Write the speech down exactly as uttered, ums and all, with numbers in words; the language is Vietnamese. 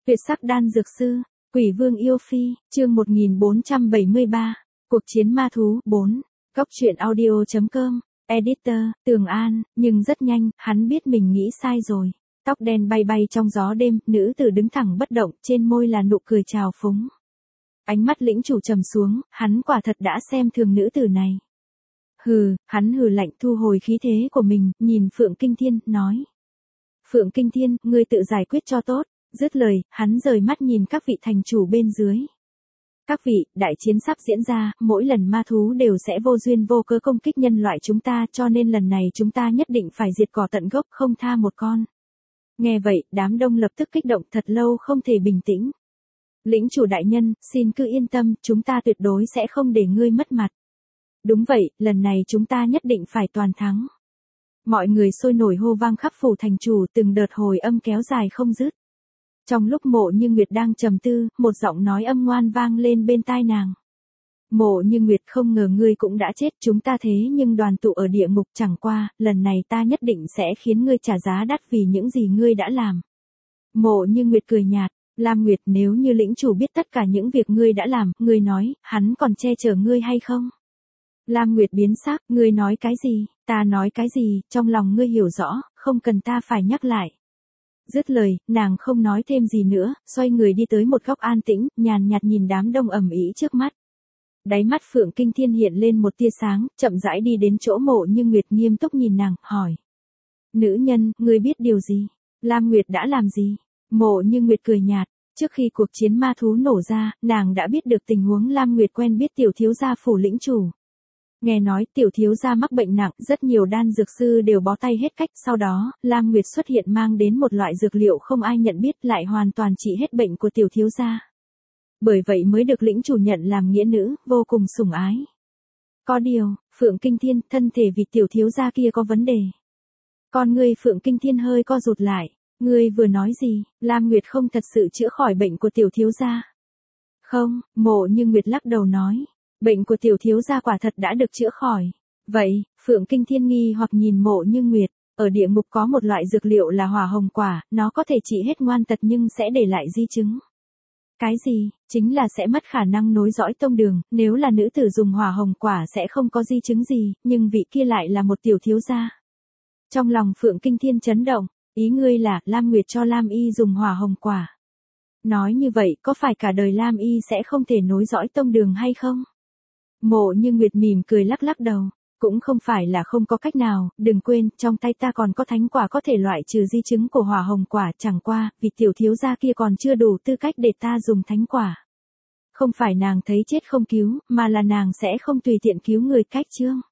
Tuyệt sắc đan dược sư, Quỷ Vương yêu phi, chương một nghìn bốn trăm bảy mươi ba, cuộc chiến ma thú, bốn, Cóc truyện audio chấm com, editor, Tường An, nhưng rất nhanh, hắn biết mình nghĩ sai rồi. Tóc đen bay bay trong gió đêm, nữ tử đứng thẳng bất động, trên môi là nụ cười trào phúng. Ánh mắt lĩnh chủ trầm xuống, hắn quả thật đã xem thường nữ tử này. Hừ, hắn hừ lạnh thu hồi khí thế của mình, nhìn Phượng Kinh Thiên, nói. Phượng Kinh Thiên, ngươi tự giải quyết cho tốt. Dứt lời, hắn rời mắt nhìn các vị thành chủ bên dưới. Các vị, đại chiến sắp diễn ra, mỗi lần ma thú đều sẽ vô duyên vô cớ công kích nhân loại chúng ta, cho nên lần này chúng ta nhất định phải diệt cỏ tận gốc, không tha một con. Nghe vậy, đám đông lập tức kích động, thật lâu không thể bình tĩnh. Lĩnh chủ đại nhân, xin cứ yên tâm, chúng ta tuyệt đối sẽ không để ngươi mất mặt. Đúng vậy, lần này chúng ta nhất định phải toàn thắng. Mọi người sôi nổi hô vang khắp phủ thành chủ, từng đợt hồi âm kéo dài không dứt. Trong lúc Mộ Như Nguyệt đang trầm tư, một giọng nói âm ngoan vang lên bên tai nàng. Mộ Như Nguyệt, không ngờ ngươi cũng đã chết, chúng ta thế nhưng đoàn tụ ở địa ngục, chẳng qua, lần này ta nhất định sẽ khiến ngươi trả giá đắt vì những gì ngươi đã làm. Mộ Như Nguyệt cười nhạt, Lam Nguyệt, nếu như lĩnh chủ biết tất cả những việc ngươi đã làm, ngươi nói, hắn còn che chở ngươi hay không? Lam Nguyệt biến sắc, ngươi nói cái gì, ta nói cái gì, trong lòng ngươi hiểu rõ, không cần ta phải nhắc lại. Dứt lời, nàng không nói thêm gì nữa, xoay người đi tới một góc an tĩnh, nhàn nhạt nhìn đám đông ầm ĩ trước mắt. Đáy mắt Phượng Kinh Thiên hiện lên một tia sáng, chậm rãi đi đến chỗ Mộ Như Nguyệt, nghiêm túc nhìn nàng, hỏi. Nữ nhân, ngươi biết điều gì? Lam Nguyệt đã làm gì? Mộ Như Nguyệt cười nhạt, trước khi cuộc chiến ma thú nổ ra, nàng đã biết được tình huống Lam Nguyệt quen biết tiểu thiếu gia phủ lĩnh chủ. Nghe nói tiểu thiếu gia mắc bệnh nặng, rất nhiều đan dược sư đều bó tay hết cách, sau đó, Lam Nguyệt xuất hiện mang đến một loại dược liệu không ai nhận biết, lại hoàn toàn trị hết bệnh của tiểu thiếu gia. Bởi vậy mới được lĩnh chủ nhận làm nghĩa nữ, vô cùng sủng ái. Có điều, Phượng Kinh Thiên, thân thể vị tiểu thiếu gia kia có vấn đề. Con ngươi Phượng Kinh Thiên hơi co rụt lại, ngươi vừa nói gì, Lam Nguyệt không thật sự chữa khỏi bệnh của tiểu thiếu gia. Không, Mộ Như Nguyệt lắc đầu nói. Bệnh của tiểu thiếu gia quả thật đã được chữa khỏi. Vậy, Phượng Kinh Thiên nghi hoặc nhìn Mộ Như Nguyệt, ở địa ngục có một loại dược liệu là hỏa hồng quả, nó có thể trị hết ngoan tật nhưng sẽ để lại di chứng. Cái gì? Chính là sẽ mất khả năng nối dõi tông đường, nếu là nữ tử dùng hỏa hồng quả sẽ không có di chứng gì, nhưng vị kia lại là một tiểu thiếu gia. Trong lòng Phượng Kinh Thiên chấn động, ý ngươi là Lam Nguyệt cho Lam Y dùng hỏa hồng quả. Nói như vậy, có phải cả đời Lam Y sẽ không thể nối dõi tông đường hay không? Mộ Như Nguyệt mỉm cười lắc lắc đầu, cũng không phải là không có cách nào, đừng quên, trong tay ta còn có thánh quả có thể loại trừ di chứng của hỏa hồng quả, chẳng qua, vì tiểu thiếu gia kia còn chưa đủ tư cách để ta dùng thánh quả. Không phải nàng thấy chết không cứu, mà là nàng sẽ không tùy tiện cứu người cách chương.